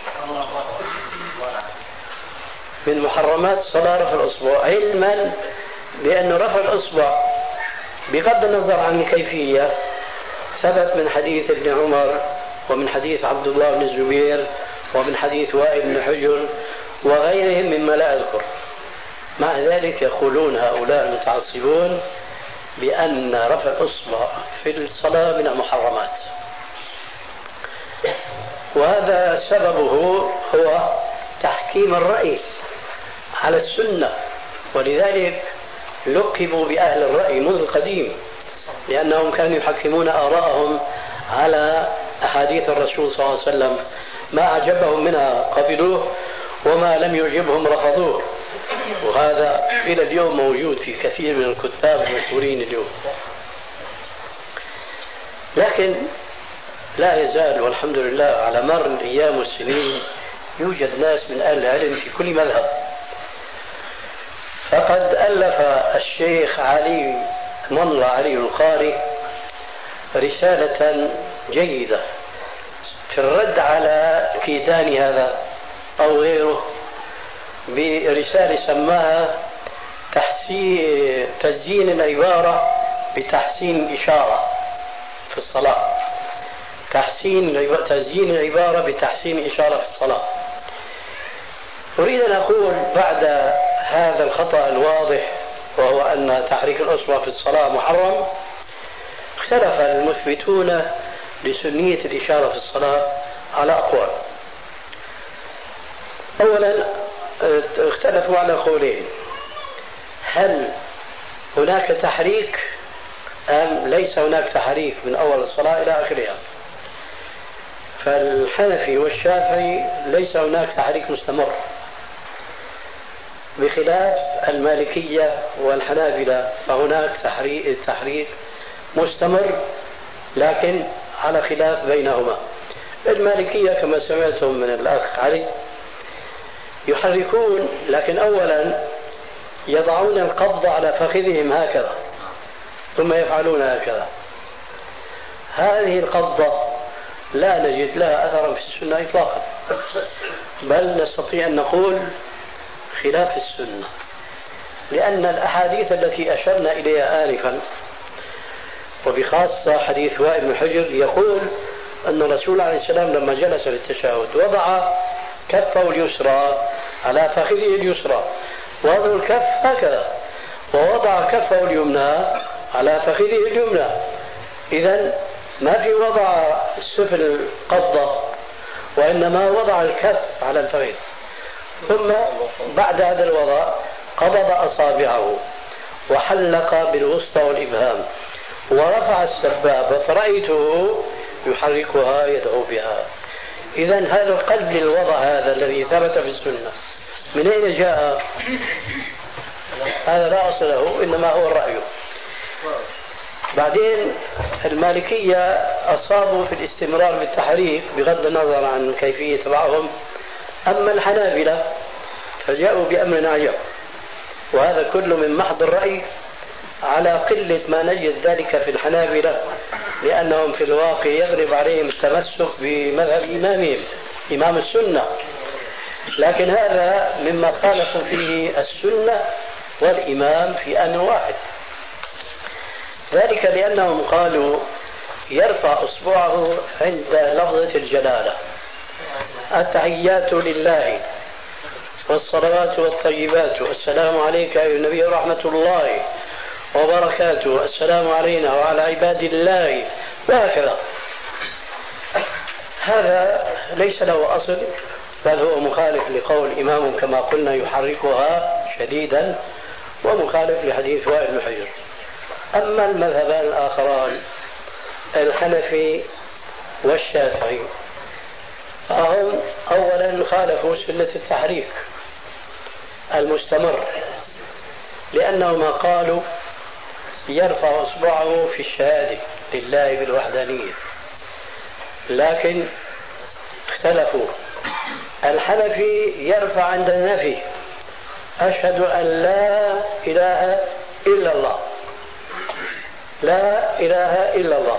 من محرمات الصلاة رفع الأصبع، علما بأن رفع الأصبع بغض النظر عن الكيفية ثبت من حديث ابن عمر ومن حديث عبد الله بن الزبير ومن حديث وائل بن حجر وغيرهم مما لا أذكر. مع ذلك يقولون هؤلاء المتعصبون بأن رفع الإصبع في الصلاة من المحرمات، وهذا سببه هو تحكيم الرأي على السنة، ولذلك لقبوا بأهل الرأي منذ القديم، لأنهم كانوا يحكمون آراءهم على أحاديث الرسول صلى الله عليه وسلم، ما أعجبهم منها قبلوه وما لم يعجبهم رفضوه. وهذا إلى اليوم موجود في كثير من الكتاب المشهورين اليوم. لكن لا يزال والحمد لله على مر الأيام والسنين يوجد ناس من أهل العلم في كل مذهب فقد ألف الشيخ علي ملا علي القاري رسالة جيدة في الرد على كيداني هذا أو غيره، برسالة سماها تزيين العبارة بتحسين الإشارة في الصلاة. تزيين العبارة بتحسين إشارة في الصلاة. أريد أن أقول بعد هذا الخطأ الواضح، وهو أن تحريك الأصبع في الصلاة محرم، اختلف المثبتون لسنية الإشارة في الصلاة على أقوال. أولا اختلفوا على قولين: هل هناك تحريك أم ليس هناك تحريك من أول الصلاة إلى آخرها؟ فالحنفي والشافعي ليس هناك تحريك مستمر، بخلاف المالكية والحنابلة فهناك تحريك مستمر لكن على خلاف بينهما. المالكية كما سمعتم من الأخ علي يحركون، لكن أولا يضعون القبض على فخذهم هكذا ثم يفعلون هكذا. هذه القبضة لا نجد لها أثرا في السنة إطلاقا، بل نستطيع أن نقول خلاف السنة، لأن الأحاديث التي أشرنا إليها آنفا، وبخاصة حديث وائل بن حجر، يقول أن الرسول عليه السلام لما جلس للتشهد وضع كفه اليسرى على فخذه اليسرى، وضع الكف هكذا، ووضع كفه اليمنى على فخذه اليمنى. إذن ما في وضع السفل القبضة، وإنما وضع الكف على الفخذ، ثم بعد هذا الوضع قبض أصابعه وحلق بالوسطى والإبهام ورفع السبابة، فرأيته يحركها يدعو بها. إذن هذا القلب للوضع هذا الذي ثبت في السنة من أين جاء؟ هذا لا أصل له، إنما هو الرأي. بعدين المالكية أصابوا في الاستمرار بالتحريك بغض النظر عن كيفية تبعهم، أما الحنابلة فجاءوا بأمر عجب، وهذا كله من محض الرأي على قلة ما نجد ذلك في الحنابلة، لأنهم في الواقع يغلب عليهم التمسك بمذهب إمامهم إمام السنة، لكن هذا مما خالفوا فيه السنة والإمام في أمر واحد. ذلك لأنهم قالوا يرفع أصبعه عند لفظة الجلالة: التحيات لله والصلوات والطيبات، السلام عليك أيها النبي ورحمة الله وبركاته، السلام علينا وعلى عباد الله، وهكذا. هذا ليس له أصل، بل هو مخالف لقول إمام كما قلنا يحركها شديدا، ومخالف لحديث وائل بن حجر. أما المذهبان الآخران الحنفي والشافعي فهم أولا خالفوا سنة التحريك المستمر، لأنهما قالوا يرفع إصبعه في الشهادة لله بالوحدانية، لكن اختلفوا. الحنفي يرفع عند النفي: أشهد أن لا إله إلا الله، لا إله إلا الله،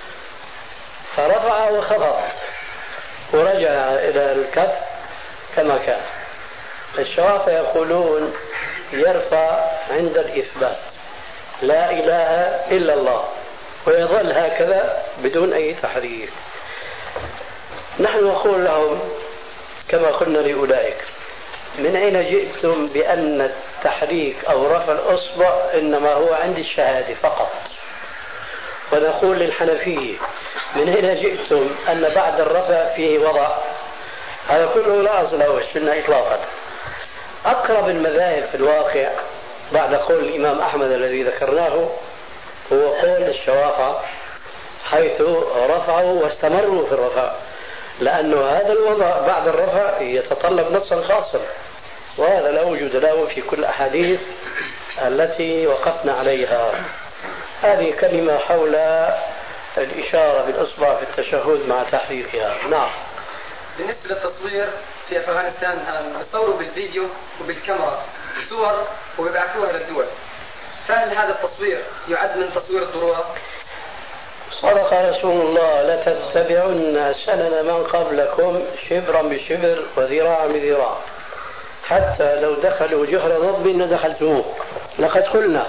فرفع وخفض ورجع إلى الكف كما كان. الشوافع يقولون يرفع عند الإثبات: لا إله إلا الله، ويظل هكذا بدون أي تحريف. نحن نقول لهم كما قلنا لأولئك: من أين جئتم بأن التحريك أو رفع الأصبع إنما هو عند الشهادة فقط؟ ونقول للحنفية: من أين جئتم أن بعد الرفع فيه وضع؟ هذا كله لا أصل له السنة إطلاقا. أقرب المذاهب في الواقع بعد قول الإمام أحمد الذي ذكرناه هو قول الشوافع، حيث رفعوا واستمروا في الرفع، لأن هذا الوضع بعد الرفع يتطلب نصا خاصا، وهذا لا وجود له في كل الأحاديث التي وقفنا عليها. هذه كلمة حول الإشارة بالإصبع في التشهد مع تحريكها. نعم. بالنسبة للتصوير في أفغانستان نصوروا بالفيديو وبالكاميرا، صور وبيبعثوها للدول، فهل هذا التصوير يعد من تصوير الضرورة؟ صدق رسول الله: لتتبعن سنن من قبلكم شبرا بشبر وذراعا بذراع حتى لو دخلوا جحر ضب لدخلتموه. لقد قلنا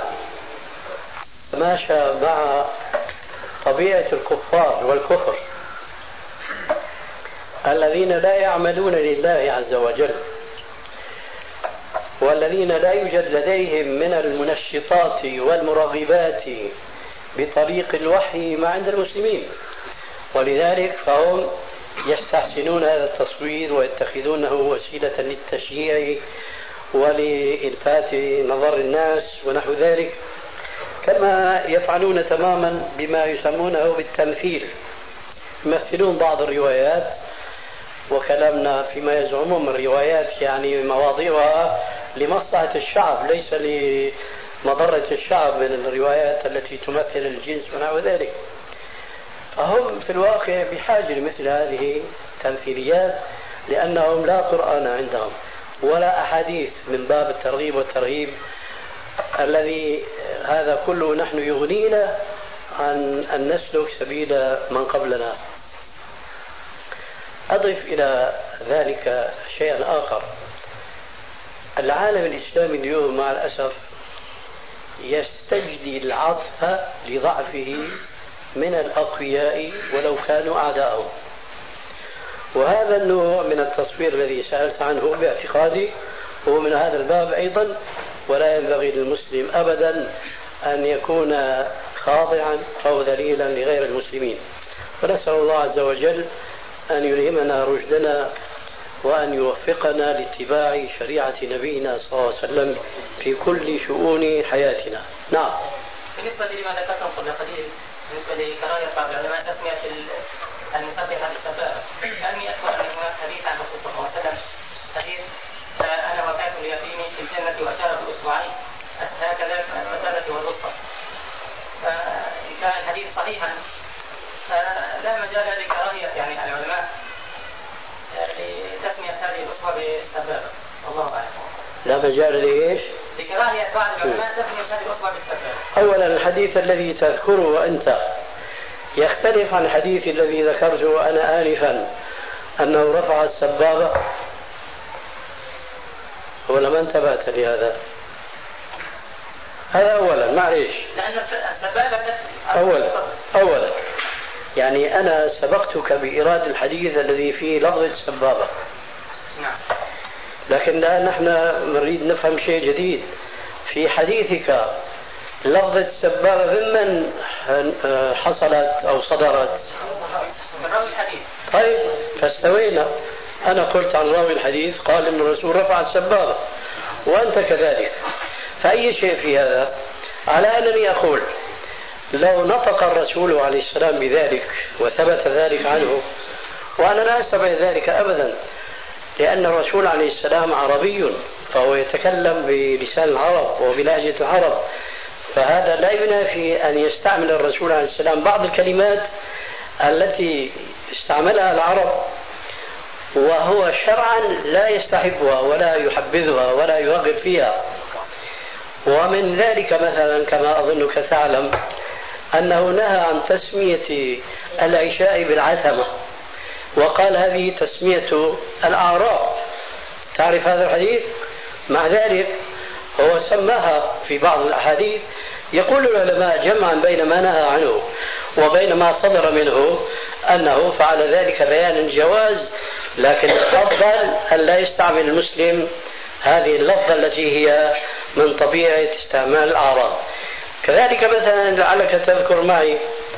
ماشى مع طبيعة الكفار والكفر الذين لا يعملون لله عز وجل، والذين لا يوجد لديهم من المنشطات والمرغبات بطريق الوحي ما عند المسلمين، ولذلك فهم يستحسنون هذا التصوير ويتخذونه وسيلة للتشجيع ولإلفات نظر الناس ونحو ذلك، كما يفعلون تماما بما يسمونه بالتمثيل. يمثلون بعض الروايات، وكلامنا فيما يزعمون من روايات يعني مواضيعها لمصلحة الشعب ليس لمضرة الشعب من الروايات التي تمثل الجنس ونحو ذلك. فهم في الواقع بحاجة لمثل هذه التمثيليات، لأنهم لا قرآن عندهم ولا أحاديث من باب الترغيب والترهيب الذي هذا كله نحن يغنينا عن أن نسلك سبيل من قبلنا. أضف إلى ذلك شيئا آخر: العالم الإسلامي اليوم مع الأسف يستجدي العطف لضعفه من الأقوياء ولو كانوا أعداءهم، وهذا النوع من التصوير الذي سألت عنه باعتقادي هو من هذا الباب أيضا، ولا ينبغي للمسلم أبدا أن يكون خاضعا أو ذليلا لغير المسلمين. ونسأل الله عز وجل أن يلهمنا رشدنا وأن يوفقنا لاتباع شريعة نبينا صلى الله عليه وسلم في كل شؤون حياتنا. نعم. بالنسبة لما ذكرتم قبل قليل بالنسبة لكراهية بعض العلماء تسمية المسبحة بالسبابة، لأني أذكر أن هناك حديث عن الرسول صلى الله عليه وسلم حديث أنا وفاة اليتيم في الجنة وأشار بأصبعين هكذا السبابة والوسطى، فإن كان الحديث صحيحا فلا مجال لكراهية يعني العلماء لتسمية هذه الأصبع بالسبابة، الله أعلم. لا مجال لإيش؟ لكراهية بعض العلماء تسمية هذه الأصبع بالسبابة. أولا الحديث الذي تذكره أنت يختلف عن الحديث الذي ذكرته أنا آنفا أنه رفع السبابة، ولا ما انتبهت لهذا؟ هذا أولا. معليش، لأن السبابة أولا يعني أنا سبقتك بإيراد الحديث الذي فيه لفظ السبابة. نعم. لكن الآن نحن نريد نفهم شيء جديد في حديثك. لفظ السبابة ممن حصلت أو صدرت؟ من راوي الحديث. طيب فاستوينا. أنا قلت عن راوي الحديث قال إن الرسول رفع السبابة وأنت كذلك، فأي شيء في هذا؟ على أنني أقول لو نطق الرسول عليه السلام بذلك وثبت ذلك عنه، وأنا لا أستبعد ذلك أبدا، لأن الرسول عليه السلام عربي فهو يتكلم بلسان العرب وبلهجة العرب، فهذا لا ينافي أن يستعمل الرسول عليه السلام بعض الكلمات التي استعملها العرب وهو شرعا لا يستحبها ولا يحبذها ولا يرغب فيها. ومن ذلك مثلا كما أظنك تعلم أنه نهى عن تسمية العشاء بالعتمة، وقال هذه تسمية الأعراب. تعرف هذا الحديث؟ مع ذلك هو سماها في بعض الأحاديث. يقول العلماء جمعا بين ما نهى عنه وبين ما صدر منه أنه فعل ذلك بيان الجواز، لكن الأفضل أن لا يستعمل المسلم هذه اللفظة التي هي من طبيعة استعمال الأعراب. كذلك مثلا لعلك تذكر معي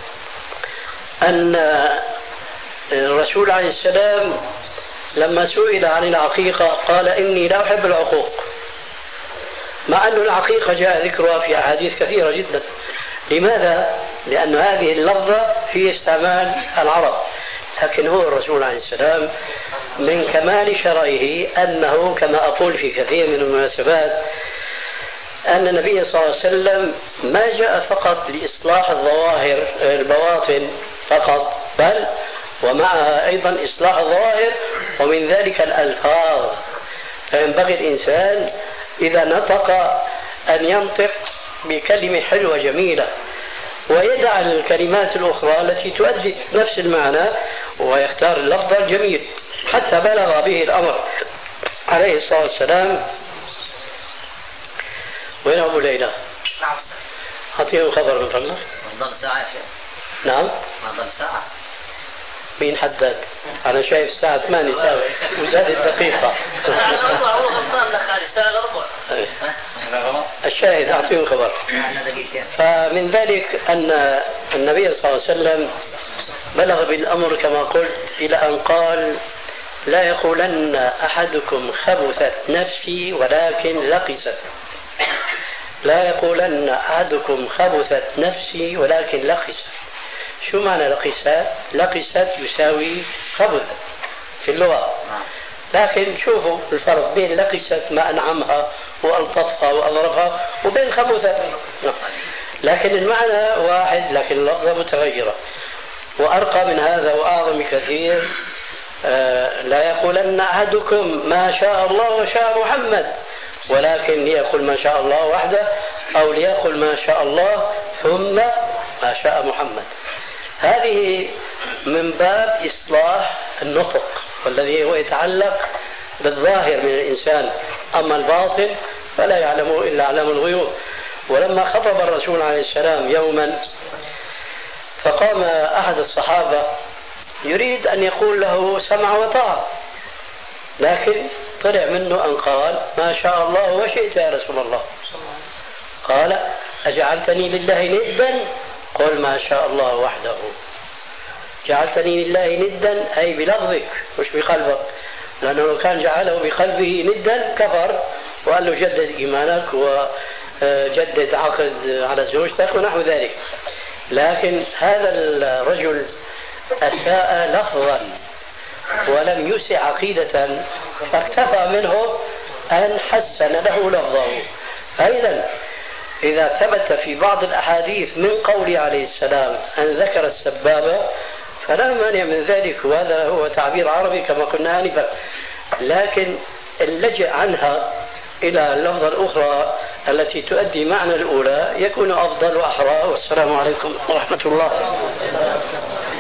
أن الرسول عليه السلام لما سئل عن العقيقة قال إني لا أحب العقوق، مع أن العقيقة جاء ذكرها في أحاديث كثيرة جدا. لماذا؟ لأن هذه اللفظة في استعمال العرب، لكن هو الرسول عليه السلام من كمال شرعه أنه كما أقول في كثير من المناسبات أن النبي صلى الله عليه وسلم ما جاء فقط لإصلاح الظواهر البواطن فقط، بل ومعها أيضا إصلاح الظواهر ومن ذلك الألفاظ. فينبغي الإنسان إذا نطق أن ينطق بكلمة حلوة جميلة ويدع الكلمات الأخرى التي تؤدي نفس المعنى ويختار اللفظ الجميل حتى بلغ به الأمر عليه الصلاة والسلام. وين أبو ليلى؟ نعم. أعطيهم خبر من فضلك. ضل ساعة يا شيخ. نعم. ما ضل ساعة. مين حدد؟ أنا شايف الساعة 8 ساعة وزادت دقيقة. الشاهد أعطيهم خبر. فمن ذلك أن النبي صلى الله عليه وسلم بلغ بالأمر كما قلت إلى أن قال لا يقولن أحدكم خبثت نفسي ولكن لقست. لا يقولن أحدكم خبثت نفسي ولكن لقست. شو معنى لقست؟ لقست يساوي خبث في اللغة، لكن شوفوا الفرق بين لقست ما أنعمها وألطفها وأظرفها وبين خبثت. لكن المعنى واحد لكن اللفظة متغيرة. وأرقى من هذا وأعظم كثير، لا يقولن أحدكم ما شاء الله وشاء محمد ولكن ليقل ما شاء الله وحده أو ليقل ما شاء الله ثم ما شاء محمد. هذه من باب إصلاح النطق والذي هو يتعلق بالظاهر من الإنسان، أما الباطن فلا يعلمه إلا علام الغيوب. ولما خطب الرسول عليه السلام يوما فقام أحد الصحابة يريد أن يقول له سمع وطاعة، لكن طلع منه أن قال ما شاء الله وشئت يا رسول الله. قال أجعلتني لله ندا؟ قل ما شاء الله وحده. جعلتني لله ندا أي بلفظك مش بقلبك، لأنه لو كان جعله بقلبه ندا كفر وقال له جدد إيمانك وجدد عقد على زوجتك ونحو ذلك. لكن هذا الرجل أساء لفظا ولم يسع عقيدة فاكتفى منه أن حسن له لفظه. فإذا إذا ثبت في بعض الأحاديث من قول عليه السلام أن ذكر السبابة فلا مانع من ذلك، وهذا هو تعبير عربي كما قلنا آنفا، لكن اللجأ عنها إلى اللفظة الأخرى التي تؤدي معنى الأولى يكون أفضل وأحرى. والسلام عليكم ورحمة الله.